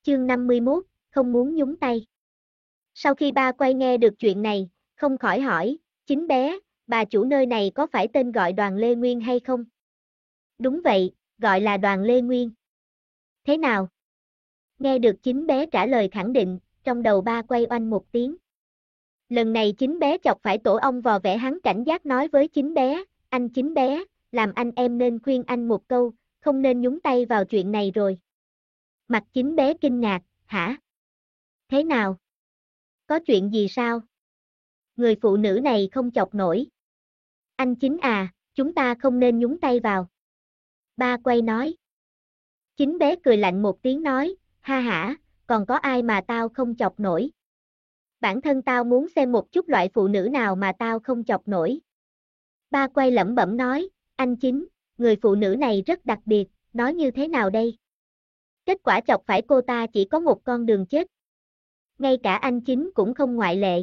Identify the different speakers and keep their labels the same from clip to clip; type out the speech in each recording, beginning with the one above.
Speaker 1: Chương 51, không muốn nhúng tay. Sau khi ba quay nghe được chuyện này, không khỏi hỏi, Chính bé, bà chủ nơi này có phải tên gọi Đoàn Lê Nguyên hay không? Đúng vậy, gọi là Đoàn Lê Nguyên. Thế nào? Nghe được Chính bé trả lời khẳng định, trong đầu ba quay oanh một tiếng. Lần này Chính bé chọc phải tổ ong vò vẽ, hắn cảnh giác nói với Chính bé, anh Chính bé, làm anh em nên khuyên anh một câu, không nên nhúng tay vào chuyện này rồi. Mặt Chính bé kinh ngạc, hả? Thế nào? Có chuyện gì sao? Người phụ nữ này không chọc nổi. Anh Chính à, chúng ta không nên nhúng tay vào. Ba quay nói. Chính bé cười lạnh một tiếng nói, ha hả, còn có ai mà tao không chọc nổi? Bản thân tao muốn xem một chút loại phụ nữ nào mà tao không chọc nổi. Ba quay lẩm bẩm nói, anh Chính, người phụ nữ này rất đặc biệt, nói như thế nào đây? Kết quả chọc phải cô ta chỉ có một con đường chết. Ngay cả anh Chính cũng không ngoại lệ.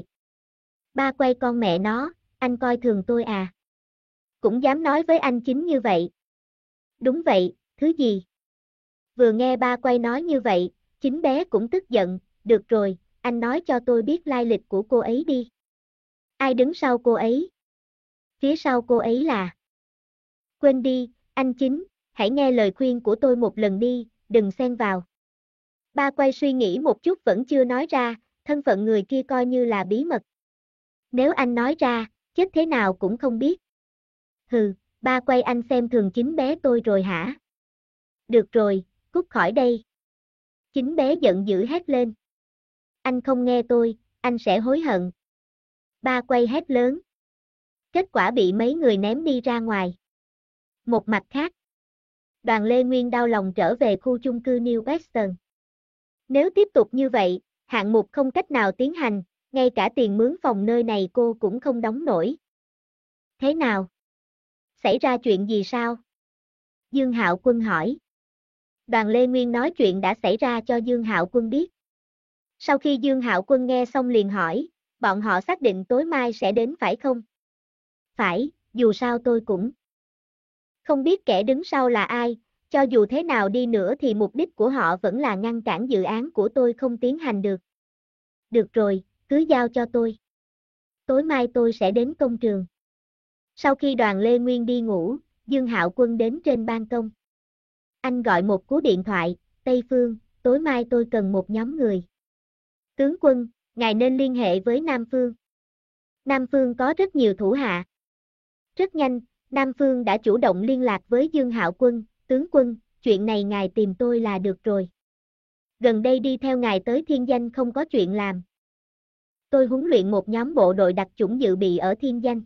Speaker 1: Ba quay con mẹ nó, anh coi thường tôi à? Cũng dám nói với anh Chính như vậy. Đúng vậy, thứ gì? Vừa nghe ba quay nói như vậy, Chính bé cũng tức giận, được rồi, anh nói cho tôi biết lai lịch của cô ấy đi. Ai đứng sau cô ấy? Phía sau cô ấy là... Quên đi, anh Chính, hãy nghe lời khuyên của tôi một lần đi, đừng xen vào. Ba quay suy nghĩ một chút vẫn chưa nói ra, thân phận người kia coi như là bí mật. Nếu anh nói ra, chết thế nào cũng không biết. Hừ, ba quay anh xem thường Chính bé tôi rồi hả? Được rồi, cút khỏi đây. Chính bé giận dữ hét lên. Anh không nghe tôi, anh sẽ hối hận. Ba quay hét lớn. Kết quả bị mấy người ném đi ra ngoài. Một mặt khác, Đoàn Lê Nguyên đau lòng trở về khu chung cư New Western. Nếu tiếp tục như vậy, hạng mục không cách nào tiến hành, ngay cả tiền mướn phòng nơi này cô cũng không đóng nổi. Thế nào? Xảy ra chuyện gì sao? Dương Hạo Quân hỏi. Đoàn Lê Nguyên nói chuyện đã xảy ra cho Dương Hạo Quân biết. Sau khi Dương Hạo Quân nghe xong liền hỏi, bọn họ xác định tối mai sẽ đến phải không? Phải, dù sao tôi cũng không biết kẻ đứng sau là ai, cho dù thế nào đi nữa thì mục đích của họ vẫn là ngăn cản dự án của tôi không tiến hành được. Được rồi, cứ giao cho tôi. Tối mai tôi sẽ đến công trường. Sau khi Đoàn Lê Nguyên đi ngủ, Dương Hạo Quân đến trên ban công. Anh gọi một cú điện thoại, Tây Phương, tối mai tôi cần một nhóm người. Tướng quân, ngài nên liên hệ với Nam Phương. Nam Phương có rất nhiều thủ hạ. Rất nhanh, Nam Phương đã chủ động liên lạc với Dương Hạo Quân, tướng quân, chuyện này ngài tìm tôi là được rồi. Gần đây đi theo ngài tới Thiên Danh không có chuyện làm. Tôi huấn luyện một nhóm bộ đội đặc chủng dự bị ở Thiên Danh.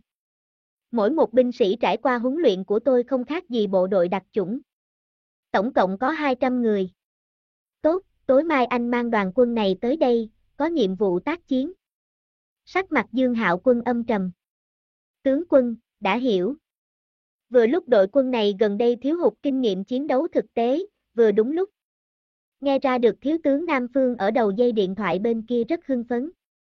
Speaker 1: Mỗi một binh sĩ trải qua huấn luyện của tôi không khác gì bộ đội đặc chủng. Tổng cộng có 200 người. Tốt, tối mai anh mang đoàn quân này tới đây, có nhiệm vụ tác chiến. Sắc mặt Dương Hạo Quân âm trầm. Tướng quân, đã hiểu. Vừa lúc đội quân này gần đây thiếu hụt kinh nghiệm chiến đấu thực tế, vừa đúng lúc. Nghe ra được thiếu tướng Nam Phương ở đầu dây điện thoại bên kia rất hưng phấn.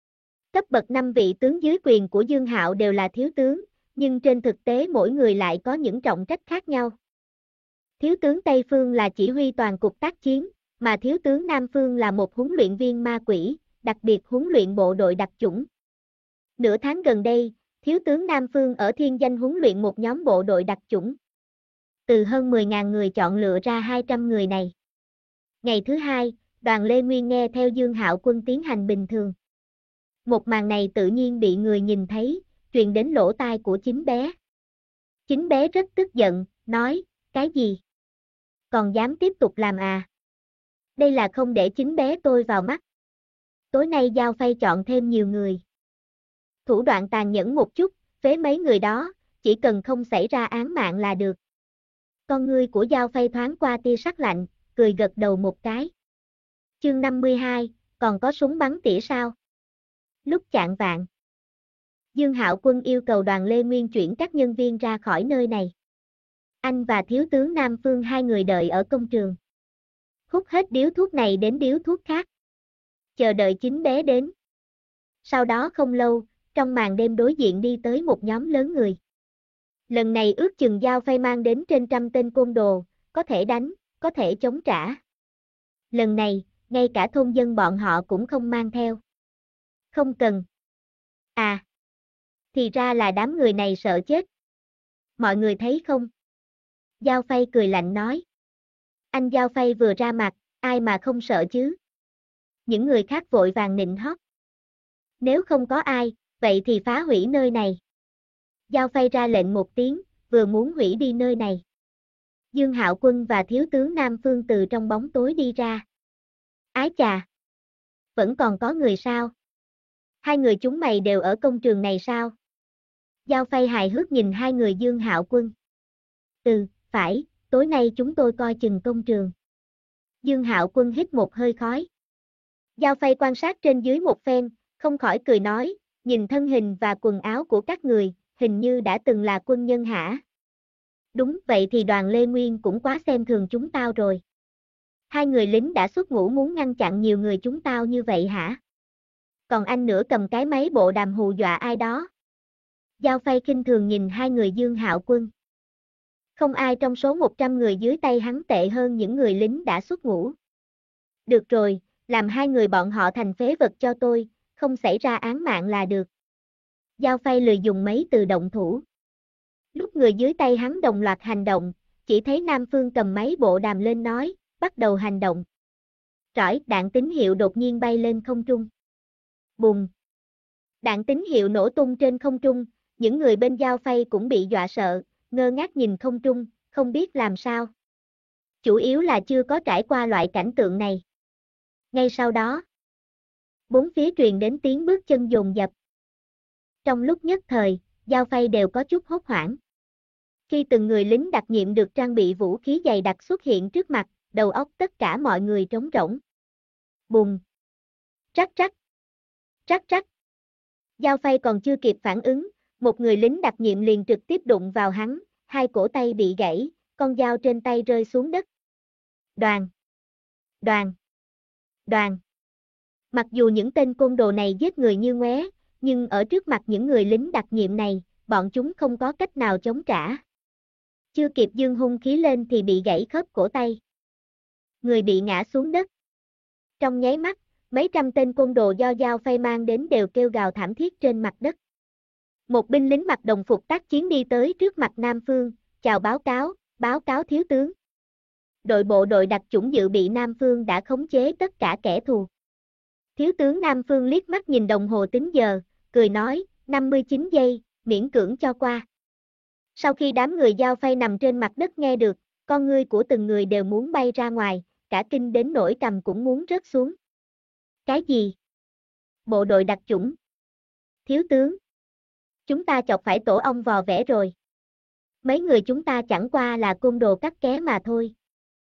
Speaker 1: Cấp bậc 5 vị tướng dưới quyền của Dương Hạo đều là thiếu tướng, nhưng trên thực tế mỗi người lại có những trọng trách khác nhau. Thiếu tướng Tây Phương là chỉ huy toàn cục tác chiến, mà thiếu tướng Nam Phương là một huấn luyện viên ma quỷ, đặc biệt huấn luyện bộ đội đặc chủng. Nửa tháng gần đây, thiếu tướng Nam Phương ở Thiên Danh huấn luyện một nhóm bộ đội đặc chủng. Từ hơn 10.000 người chọn lựa ra 200 người này. Ngày thứ hai, Đoàn Lê Nguyên nghe theo Dương Hạo Quân tiến hành bình thường. Một màn này tự nhiên bị người nhìn thấy, truyền đến lỗ tai của Chính bé. Chính bé rất tức giận, nói, cái gì? Còn dám tiếp tục làm à? Đây là không để Chính bé tôi vào mắt. Tối nay Giao Phay chọn thêm nhiều người. Thủ đoạn tàn nhẫn một chút, phế mấy người đó, chỉ cần không xảy ra án mạng là được. Con ngươi của Giao Phay thoáng qua tia sắc lạnh, cười gật đầu một cái. Chương 52, còn có súng bắn tỉa sao? Lúc chạng vạng, Dương Hạo Quân yêu cầu Đoàn Lê Nguyên chuyển các nhân viên ra khỏi nơi này. Anh và thiếu tướng Nam Phương hai người đợi ở công trường. Hút hết điếu thuốc này đến điếu thuốc khác. Chờ đợi Chính bé đến. Sau đó không lâu, trong màn đêm đối diện đi tới một nhóm lớn người. Lần này ước chừng Giao Phay mang đến trên 100 tên côn đồ, có thể đánh, có thể chống trả. Lần này, ngay cả thôn dân bọn họ cũng không mang theo. Không cần. À, thì ra là đám người này sợ chết. Mọi người thấy không? Giao Phay cười lạnh nói. Anh Giao Phay vừa ra mặt, ai mà không sợ chứ? Những người khác vội vàng nịnh hót. Nếu không có ai, vậy thì phá hủy nơi này. Giao Phay ra lệnh một tiếng, vừa muốn hủy đi nơi này. Dương Hạo Quân và thiếu tướng Nam Phương từ trong bóng tối đi ra. Ái chà! Vẫn còn có người sao? Hai người chúng mày đều ở công trường này sao? Giao Phay hài hước nhìn hai người Dương Hạo Quân. Phải, tối nay chúng tôi coi chừng công trường. Dương Hạo Quân hít một hơi khói. Giao Phay quan sát trên dưới một phen, không khỏi cười nói, nhìn thân hình và quần áo của các người, hình như đã từng là quân nhân hả? Đúng vậy thì đoàn Lê Nguyên cũng quá xem thường chúng tao rồi. Hai người lính đã xuất ngũ muốn ngăn chặn nhiều người chúng tao như vậy hả? Còn anh nữa cầm cái máy bộ đàm hù dọa ai đó? Giao Phay khinh thường nhìn hai người Dương Hạo Quân. Không ai trong số 100 người dưới tay hắn tệ hơn những người lính đã xuất ngũ. Được rồi, làm hai người bọn họ thành phế vật cho tôi, không xảy ra án mạng là được. Giao Phay lười dùng mấy từ động thủ. Lúc người dưới tay hắn đồng loạt hành động, chỉ thấy Nam Phương cầm máy bộ đàm lên nói, bắt đầu hành động. Rõi, đạn tín hiệu đột nhiên bay lên không trung. Bùng! Đạn tín hiệu nổ tung trên không trung, những người bên Giao Phay cũng bị dọa sợ, ngơ ngác nhìn không trung, không biết làm sao. Chủ yếu là chưa có trải qua loại cảnh tượng này. Ngay sau đó, bốn phía truyền đến tiếng bước chân dồn dập. Trong lúc nhất thời, Giao Phay đều có chút hốt hoảng. Khi từng người lính đặc nhiệm được trang bị vũ khí dày đặc xuất hiện trước mặt, đầu óc tất cả mọi người trống rỗng. Bùng! Rắc rắc! Rắc rắc! Giao Phay còn chưa kịp phản ứng, một người lính đặc nhiệm liền trực tiếp đụng vào hắn, hai cổ tay bị gãy, con dao trên tay rơi xuống đất. Đoàn! Đoàn! Đoàn! Mặc dù những tên côn đồ này giết người như ngoé, nhưng ở trước mặt những người lính đặc nhiệm này, bọn chúng không có cách nào chống trả. Chưa kịp giương hung khí lên thì bị gãy khớp cổ tay. Người bị ngã xuống đất. Trong nháy mắt, mấy trăm tên côn đồ do Giao Phay mang đến đều kêu gào thảm thiết trên mặt đất. Một binh lính mặc đồng phục tác chiến đi tới trước mặt Nam Phương, chào báo cáo thiếu tướng. Đội bộ đội đặc chủng dự bị Nam Phương đã khống chế tất cả kẻ thù. Thiếu tướng Nam Phương liếc mắt nhìn đồng hồ tính giờ, cười nói, 59 giây, miễn cưỡng cho qua. Sau khi đám người Giao Phay nằm trên mặt đất nghe được, con ngươi của từng người đều muốn bay ra ngoài, cả kinh đến nỗi cằm cũng muốn rớt xuống. Cái gì? Bộ đội đặc chủng. Thiếu tướng. Chúng ta chọc phải tổ ong vò vẽ rồi. Mấy người chúng ta chẳng qua là côn đồ cắt ké mà thôi.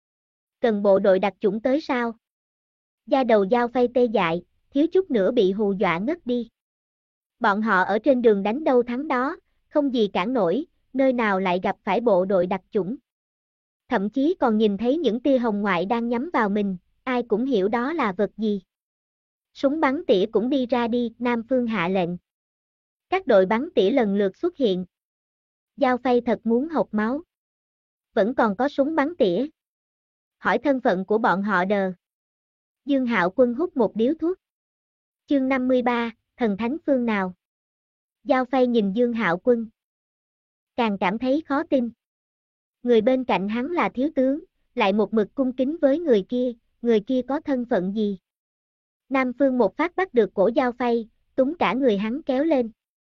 Speaker 1: Cần bộ đội đặc chủng tới sao? Da đầu Giao Phay tê dại, thiếu chút nữa bị hù dọa ngất đi. Bọn họ ở trên đường đánh đâu thắng đó, không gì cản nổi, nơi nào lại gặp phải bộ đội đặc chủng. Thậm chí còn nhìn thấy những tia hồng ngoại đang nhắm vào mình, ai cũng hiểu đó là vật gì. Súng bắn tỉa cũng đi ra đi, Nam Phương hạ lệnh. Các đội bắn tỉa lần lượt xuất hiện. Giao Phay thật muốn hộc máu. Vẫn còn có súng bắn tỉa. Hỏi thân phận của bọn họ đờ. Dương Hạo Quân hút một điếu thuốc. Chương 53, thần thánh phương nào? Giao Phay nhìn Dương Hạo Quân. Càng cảm thấy khó tin. Người bên cạnh hắn là thiếu tướng, lại một mực cung kính với người kia có thân phận gì? Nam Phương một phát bắt được cổ Giao Phay, túm cả người hắn kéo lên.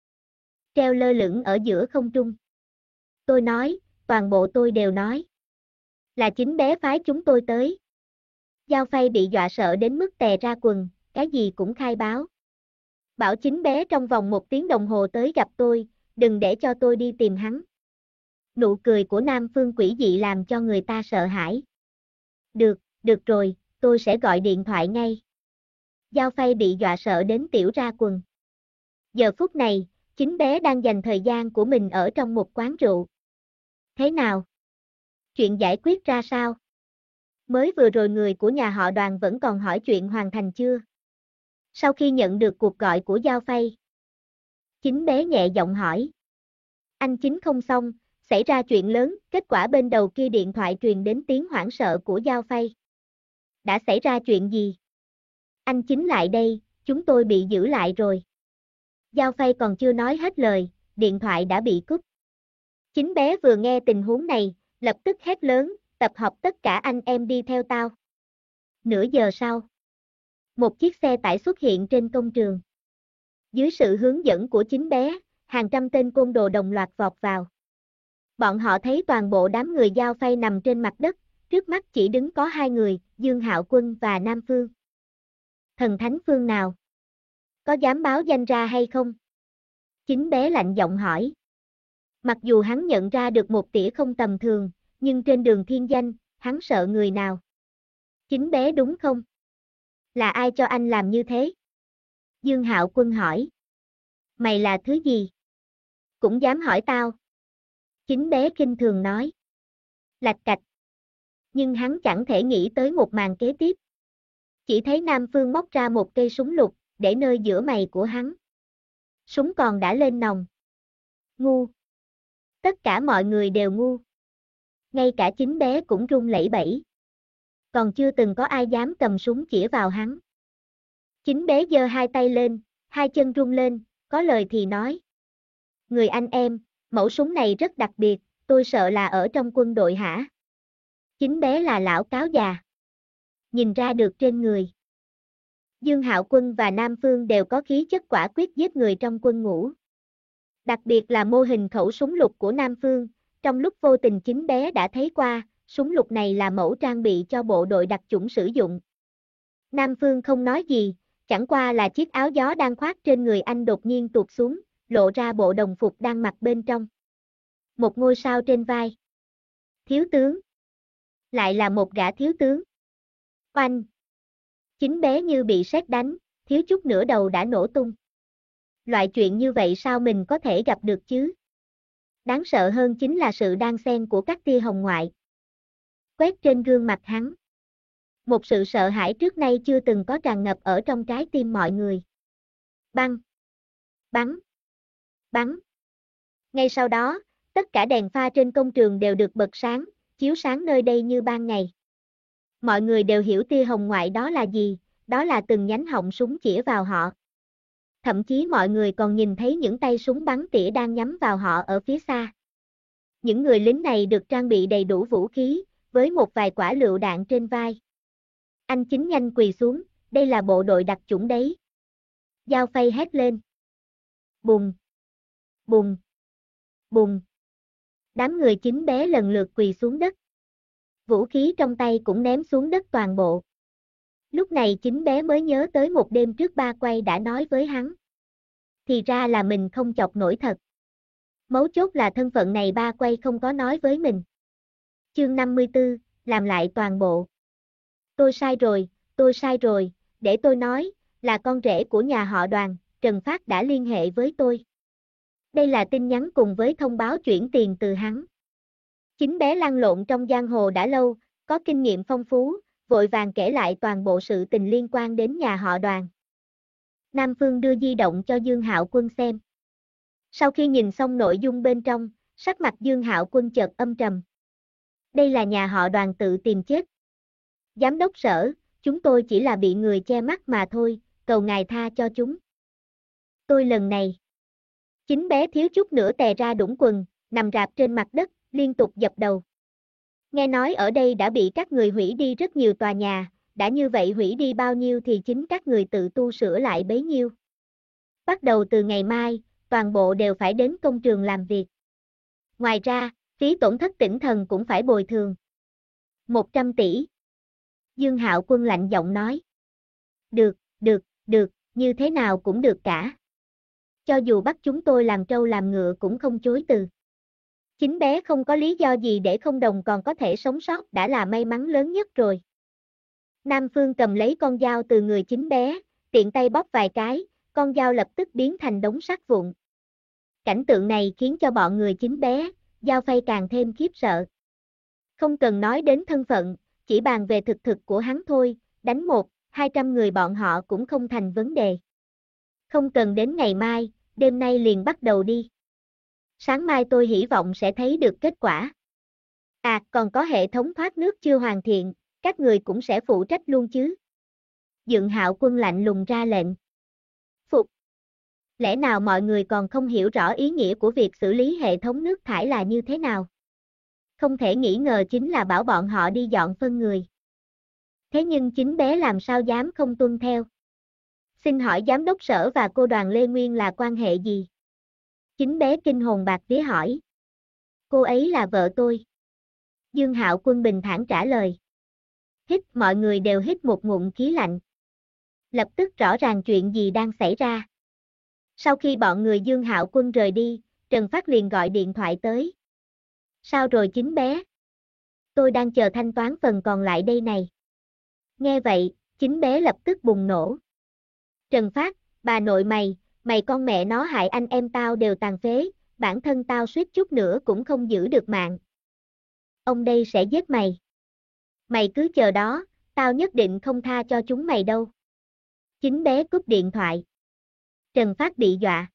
Speaker 1: Treo lơ lửng ở giữa không trung. Tôi nói, toàn bộ tôi đều nói. Là chính bé phái chúng tôi tới. Giao Phay bị dọa sợ đến mức tè ra quần, cái gì cũng khai báo. Bảo chính bé trong vòng 1 tiếng đồng hồ tới gặp tôi, đừng để cho tôi đi tìm hắn. Nụ cười của Nam Phương quỷ dị làm cho người ta sợ hãi. Được rồi, tôi sẽ gọi điện thoại ngay. Giao Phay bị dọa sợ đến tiểu ra quần. Giờ phút này, chính bé đang dành thời gian của mình ở trong một quán rượu. Thế nào? Chuyện giải quyết ra sao? Mới vừa rồi người của nhà họ Đoàn vẫn còn hỏi chuyện hoàn thành chưa? Sau khi nhận được cuộc gọi của Giao Phay, chính bé nhẹ giọng hỏi. Anh chính không xong, xảy ra chuyện lớn, kết quả bên đầu kia điện thoại truyền đến tiếng hoảng sợ của Giao Phay. Đã xảy ra chuyện gì? Anh Chính lại đây, chúng tôi bị giữ lại rồi. Giao Phay còn chưa nói hết lời, điện thoại đã bị cúp. Chính bé vừa nghe tình huống này, lập tức hét lớn, tập hợp tất cả anh em đi theo tao. Nửa giờ sau, một chiếc xe tải xuất hiện trên công trường. Dưới sự hướng dẫn của chính bé, hàng trăm tên côn đồ đồng loạt vọt vào. Bọn họ thấy toàn bộ đám người Giao Phay nằm trên mặt đất, trước mắt chỉ đứng có hai người, Dương Hạo Quân và Nam Phương. Thần thánh phương nào? Có dám báo danh ra hay không? Chính bé lạnh giọng hỏi. Mặc dù hắn nhận ra được một tỉa không tầm thường, nhưng trên đường thiên danh, hắn sợ người nào? Chính bé đúng không? Là ai cho anh làm như thế? Dương Hạo Quân hỏi. Mày là thứ gì? Cũng dám hỏi tao. Chính bé khinh thường nói. Lạch cạch. Nhưng hắn chẳng thể nghĩ tới một màn kế tiếp. Chỉ thấy Nam Phương móc ra một cây súng lục, để nơi giữa mày của hắn. Súng còn đã lên nòng. Ngu. Tất cả mọi người đều ngu. Ngay cả chính bé cũng run lẩy bẩy. Còn chưa từng có ai dám cầm súng chĩa vào hắn. Chính bé giơ hai tay lên, hai chân run lên, có lời thì nói. Người anh em, mẫu súng này rất đặc biệt, tôi sợ là ở trong quân đội hả? Chính bé là lão cáo già. Nhìn ra được trên người. Dương Hạo Quân và Nam Phương đều có khí chất quả quyết giết người trong quân ngũ. Đặc biệt là mô hình khẩu súng lục của Nam Phương, trong lúc vô tình chính bé đã thấy qua, súng lục này là mẫu trang bị cho bộ đội đặc chủng sử dụng. Nam Phương không nói gì, chẳng qua là chiếc áo gió đang khoác trên người anh đột nhiên tuột xuống, lộ ra bộ đồng phục đang mặc bên trong. Một ngôi sao trên vai. Thiếu tướng. Lại là một gã thiếu tướng. Oanh. Chính bé như bị sét đánh, thiếu chút nữa đầu đã nổ tung. Loại chuyện như vậy sao mình có thể gặp được chứ? Đáng sợ hơn chính là sự đan xen của các tia hồng ngoại. Quét trên gương mặt hắn. Một sự sợ hãi trước nay chưa từng có tràn ngập ở trong trái tim mọi người. Băng. Bắn. Bắn. Ngay sau đó, tất cả đèn pha trên công trường đều được bật sáng, chiếu sáng nơi đây như ban ngày. Mọi người đều hiểu tia hồng ngoại đó là gì, đó là từng nhánh họng súng chĩa vào họ. Thậm chí mọi người còn nhìn thấy những tay súng bắn tỉa đang nhắm vào họ ở phía xa. Những người lính này được trang bị đầy đủ vũ khí, với một vài quả lựu đạn trên vai. Anh Chính nhanh quỳ xuống, đây là bộ đội đặc chủng đấy. Giao Phay hét lên. Bùng. Bùng. Bùng. Đám người Chính bé lần lượt quỳ xuống đất. Vũ khí trong tay cũng ném xuống đất toàn bộ. Lúc này Chính bé mới nhớ tới một đêm trước ba quay đã nói với hắn. Thì ra là mình không chọc nổi thật. Mấu chốt là thân phận này ba quay không có nói với mình. Chương 54, làm lại toàn bộ. Tôi sai rồi, để tôi nói, là con rể của nhà họ Đoàn, Trần Phát đã liên hệ với tôi. Đây là tin nhắn cùng với thông báo chuyển tiền từ hắn. Chính bé lăn lộn trong giang hồ đã lâu, có kinh nghiệm phong phú, vội vàng kể lại toàn bộ sự tình liên quan đến nhà họ Đoàn. Nam Phương đưa di động cho Dương Hạo Quân xem. Sau khi nhìn xong nội dung bên trong, sắc mặt Dương Hạo Quân chợt âm trầm. Đây là nhà họ Đoàn tự tìm chết. Giám đốc Sở, chúng tôi chỉ là bị người che mắt mà thôi, cầu ngài tha cho chúng. Tôi lần này. Chính bé thiếu chút nữa tè ra đũng quần, nằm rạp trên mặt đất, liên tục dập đầu. Nghe nói ở đây đã bị các người hủy đi rất nhiều tòa nhà, đã như vậy hủy đi bao nhiêu thì chính các người tự tu sửa lại bấy nhiêu. Bắt đầu từ ngày mai, toàn bộ đều phải đến công trường làm việc. Ngoài ra, phí tổn thất tinh thần cũng phải bồi thường. 100 tỷ. Dương Hạo Quân lạnh giọng nói. Được, như thế nào cũng được cả. Cho dù bắt chúng tôi làm trâu làm ngựa cũng không chối từ. Chính bé không có lý do gì để không đồng còn có thể sống sót đã là may mắn lớn nhất rồi. Nam Phương cầm lấy con dao từ người chính bé, tiện tay bóp vài cái, con dao lập tức biến thành đống sắt vụn. Cảnh tượng này khiến cho bọn người chính bé, Giao Phay càng thêm khiếp sợ. Không cần nói đến thân phận, chỉ bàn về thực của hắn thôi, đánh 100-200 người bọn họ cũng không thành vấn đề. Không cần đến ngày mai, đêm nay liền bắt đầu đi. Sáng mai tôi hy vọng sẽ thấy được kết quả. À, còn có hệ thống thoát nước chưa hoàn thiện, các người cũng sẽ phụ trách luôn chứ. Dương Hạo Quân lạnh lùng ra lệnh. Phục. Lẽ nào mọi người còn không hiểu rõ ý nghĩa của việc xử lý hệ thống nước thải là như thế nào? Không thể nghi ngờ chính là bảo bọn họ đi dọn phân người. Thế nhưng chính bé làm sao dám không tuân theo? Xin hỏi giám đốc sở và cô Đoàn Lê Nguyên là quan hệ gì? Chính bé kinh hồn bạt vía hỏi. Cô ấy là vợ tôi. Dương Hạo Quân bình thản trả lời. Mọi người đều hít một ngụm khí lạnh. Lập tức rõ ràng chuyện gì đang xảy ra. Sau khi bọn người Dương Hạo Quân rời đi, Trần Phát liền gọi điện thoại tới. Sao rồi chính bé? Tôi đang chờ thanh toán phần còn lại đây này. Nghe vậy, chính bé lập tức bùng nổ. Trần Phát, bà nội mày con mẹ nó hại anh em tao đều tàn phế, bản thân tao suýt chút nữa cũng không giữ được mạng. Ông đây sẽ giết mày. Mày cứ chờ đó, tao nhất định không tha cho chúng mày đâu. Chính bé cúp điện thoại. Trần Phát bị dọa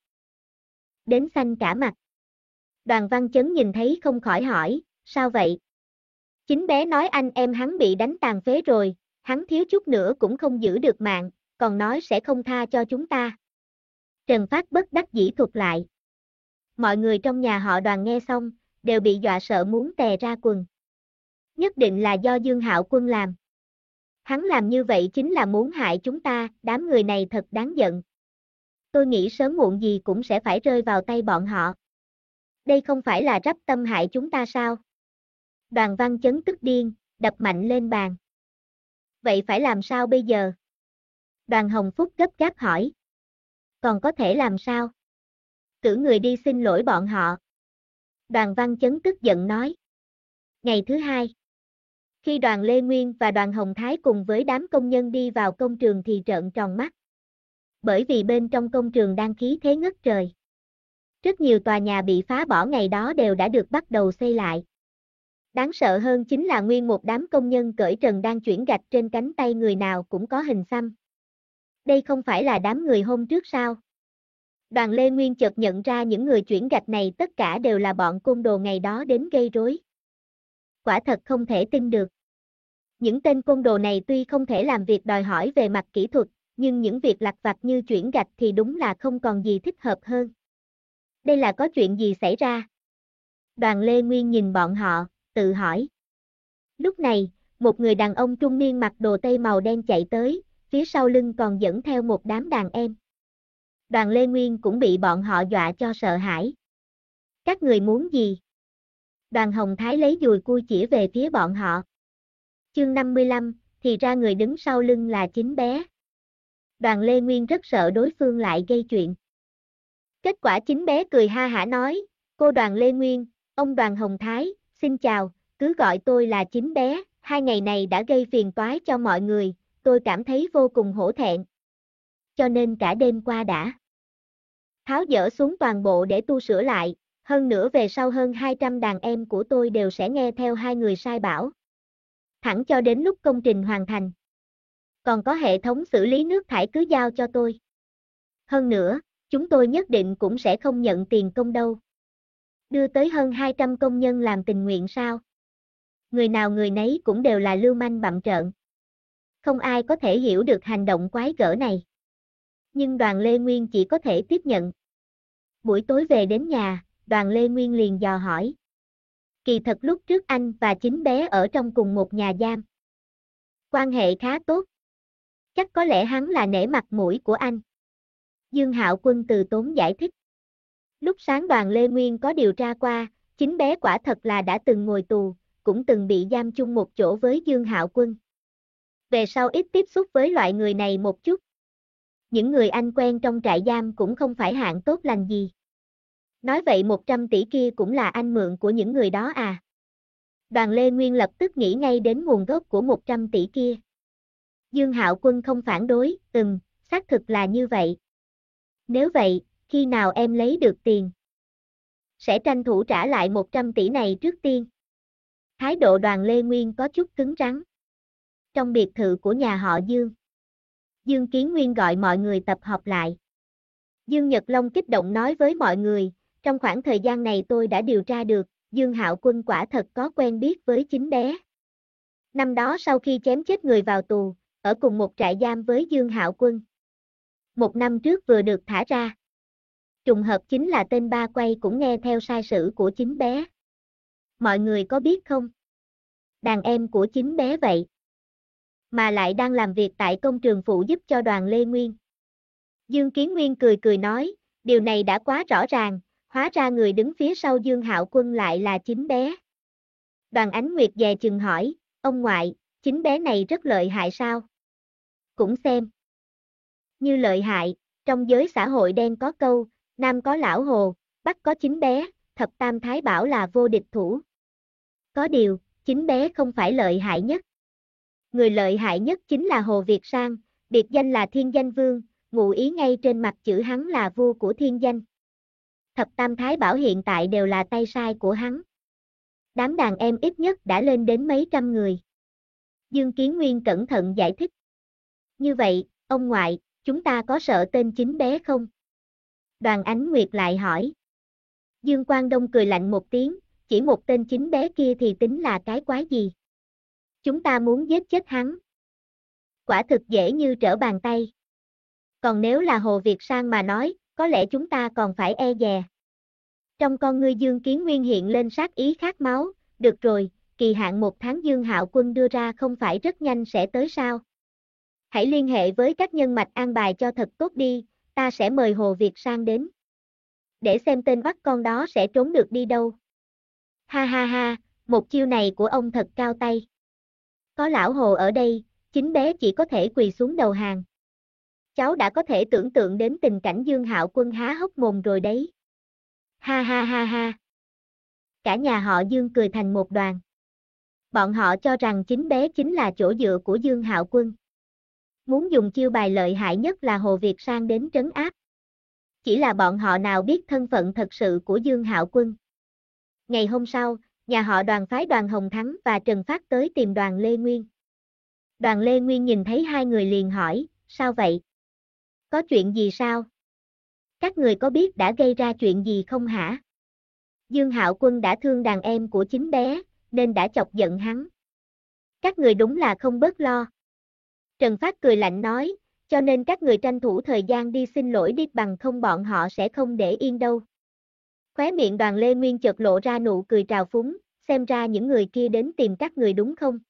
Speaker 1: đến xanh cả mặt. Đoàn Văn Chấn nhìn thấy không khỏi hỏi, sao vậy? Chính bé nói anh em hắn bị đánh tàn phế rồi, hắn thiếu chút nữa cũng không giữ được mạng, còn nói sẽ không tha cho chúng ta. Trần Phát bất đắc dĩ thuật lại. Mọi người trong nhà họ Đoàn nghe xong, đều bị dọa sợ muốn tè ra quần. Nhất định là do Dương Hạo Quân làm. Hắn làm như vậy chính là muốn hại chúng ta, đám người này thật đáng giận. Tôi nghĩ sớm muộn gì cũng sẽ phải rơi vào tay bọn họ. Đây không phải là rắp tâm hại chúng ta sao? Đoàn Văn Chấn tức điên, đập mạnh lên bàn. Vậy phải làm sao bây giờ? Đoàn Hồng Phúc gấp gáp hỏi. Còn có thể làm sao? Cử người đi xin lỗi bọn họ. Đoàn Văn Chấn tức giận nói. Ngày thứ hai, khi Đoàn Lê Nguyên và Đoàn Hồng Thái cùng với đám công nhân đi vào công trường thì trợn tròn mắt. Bởi vì bên trong công trường đang khí thế ngất trời. Rất nhiều tòa nhà bị phá bỏ ngày đó đều đã được bắt đầu xây lại. Đáng sợ hơn chính là nguyên một đám công nhân cởi trần đang chuyển gạch trên cánh tay người nào cũng có hình xăm. Đây không phải là đám người hôm trước sao? Đoàn Lê Nguyên chợt nhận ra những người chuyển gạch này tất cả đều là bọn côn đồ ngày đó đến gây rối. Quả thật không thể tin được. Những tên côn đồ này tuy không thể làm việc đòi hỏi về mặt kỹ thuật, nhưng những việc lặt vặt như chuyển gạch thì đúng là không còn gì thích hợp hơn. Đây là có chuyện gì xảy ra? Đoàn Lê Nguyên nhìn bọn họ, tự hỏi. Lúc này, một người đàn ông trung niên mặc đồ tây màu đen chạy tới, phía sau lưng còn dẫn theo một đám đàn em. Đoàn Lê Nguyên cũng bị bọn họ dọa cho sợ hãi. Các người muốn gì? Đoàn Hồng Thái lấy dùi cui chỉ về phía bọn họ. Chương 55, thì ra người đứng sau lưng là chính bé. Đoàn Lê Nguyên rất sợ đối phương lại gây chuyện. Kết quả chính bé cười ha hả nói, cô Đoàn Lê Nguyên, ông Đoàn Hồng Thái, xin chào, cứ gọi tôi là chính bé, 2 ngày này đã gây phiền toái cho mọi người, tôi cảm thấy vô cùng hổ thẹn. Cho nên cả đêm qua đã tháo dỡ xuống toàn bộ để tu sửa lại, hơn nữa về sau hơn 200 đàn em của tôi đều sẽ nghe theo 2 người sai bảo. Thẳng cho đến lúc công trình hoàn thành. Còn có hệ thống xử lý nước thải cứ giao cho tôi. Hơn nữa, chúng tôi nhất định cũng sẽ không nhận tiền công đâu. Đưa tới hơn 200 công nhân làm tình nguyện sao? Người nào người nấy cũng đều là lưu manh bặm trợn. Không ai có thể hiểu được hành động quái gở này. Nhưng Đoàn Lê Nguyên chỉ có thể tiếp nhận. Buổi tối về đến nhà, Đoàn Lê Nguyên liền dò hỏi. Kỳ thật lúc trước anh và chính bé ở trong cùng một nhà giam. Quan hệ khá tốt. Chắc có lẽ hắn là nể mặt mũi của anh. Dương Hạo Quân từ tốn giải thích. Lúc sáng Đoàn Lê Nguyên có điều tra qua, chính bé quả thật là đã từng ngồi tù, cũng từng bị giam chung một chỗ với Dương Hạo Quân. Về sau ít tiếp xúc với loại người này một chút. Những người anh quen trong trại giam cũng không phải hạng tốt lành gì. Nói vậy 100 tỷ kia cũng là anh mượn của những người đó à? Đoàn Lê Nguyên lập tức nghĩ ngay đến nguồn gốc của 100 tỷ kia. Dương Hạo Quân không phản đối, xác thực là như vậy. Nếu vậy, khi nào em lấy được tiền? Sẽ tranh thủ trả lại 100 tỷ này trước tiên. Thái độ Đoàn Lê Nguyên có chút cứng rắn. Trong biệt thự của nhà họ Dương. Dương Kiến Nguyên gọi mọi người tập hợp lại. Dương Nhật Long kích động nói với mọi người, trong khoảng thời gian này tôi đã điều tra được, Dương Hạo Quân quả thật có quen biết với chính bé. Năm đó sau khi chém chết người vào tù, ở cùng một trại giam với Dương Hạo Quân. 1 năm trước vừa được thả ra. Trùng hợp chính là tên Ba Quay cũng nghe theo sai sử của chính bé. Mọi người có biết không? Đàn em của chính bé vậy. Mà lại đang làm việc tại công trường phụ giúp cho Đoàn Lê Nguyên. Dương Kiến Nguyên cười cười nói, điều này đã quá rõ ràng, hóa ra người đứng phía sau Dương Hạo Quân lại là chính bé. Đoàn Ánh Nguyệt dè chừng hỏi, ông ngoại, chính bé này rất lợi hại sao? Cũng xem. Như lợi hại, trong giới xã hội đen có câu, nam có lão hồ, bắc có chính bé, thập tam thái bảo là vô địch thủ. Có điều, chính bé không phải lợi hại nhất. Người lợi hại nhất chính là Hồ Việt Sang, biệt danh là Thiên Danh Vương, ngụ ý ngay trên mặt chữ hắn là vua của thiên danh. Thập tam thái bảo hiện tại đều là tay sai của hắn. Đám đàn em ít nhất đã lên đến mấy trăm người. Dương Kiến Nguyên cẩn thận giải thích. Như vậy, ông ngoại, chúng ta có sợ tên chính bé không? Đoàn Ánh Nguyệt lại hỏi. Dương Quang Đông cười lạnh một tiếng, chỉ một tên chính bé kia thì tính là cái quái gì? Chúng ta muốn giết chết hắn. Quả thực dễ như trở bàn tay. Còn nếu là Hồ Việt Sang mà nói, có lẽ chúng ta còn phải e dè. Trong con ngươi Dương Kiến Nguyên hiện lên sát ý khát máu, được rồi, kỳ hạn 1 tháng Dương Hạo Quân đưa ra không phải rất nhanh sẽ tới sao? Hãy liên hệ với các nhân mạch an bài cho thật tốt đi, ta sẽ mời Hồ Việt Sang đến. Để xem tên bắt con đó sẽ trốn được đi đâu. Ha ha ha, một chiêu này của ông thật cao tay. Có lão Hồ ở đây, chính bé chỉ có thể quỳ xuống đầu hàng. Cháu đã có thể tưởng tượng đến tình cảnh Dương Hạo Quân há hốc mồm rồi đấy. Ha ha ha ha. Cả nhà họ Dương cười thành một đoàn. Bọn họ cho rằng chính bé chính là chỗ dựa của Dương Hạo Quân. Muốn dùng chiêu bài lợi hại nhất là Hồ Việt Sang đến trấn áp. Chỉ là bọn họ nào biết thân phận thật sự của Dương Hạo Quân. Ngày hôm sau, nhà họ Đoàn phái Đoàn Hồng Thắng và Trần Phát tới tìm Đoàn Lê Nguyên. Đoàn Lê Nguyên nhìn thấy hai người liền hỏi, sao vậy? Có chuyện gì sao? Các người có biết đã gây ra chuyện gì không hả? Dương Hạo Quân đã thương đàn em của chính bé, nên đã chọc giận hắn. Các người đúng là không bớt lo. Trần Phát cười lạnh nói, cho nên các người tranh thủ thời gian đi xin lỗi đi, bằng không bọn họ sẽ không để yên đâu. Khóe miệng Đoàn Lê Nguyên chợt lộ ra nụ cười trào phúng, xem ra những người kia đến tìm các người đúng không?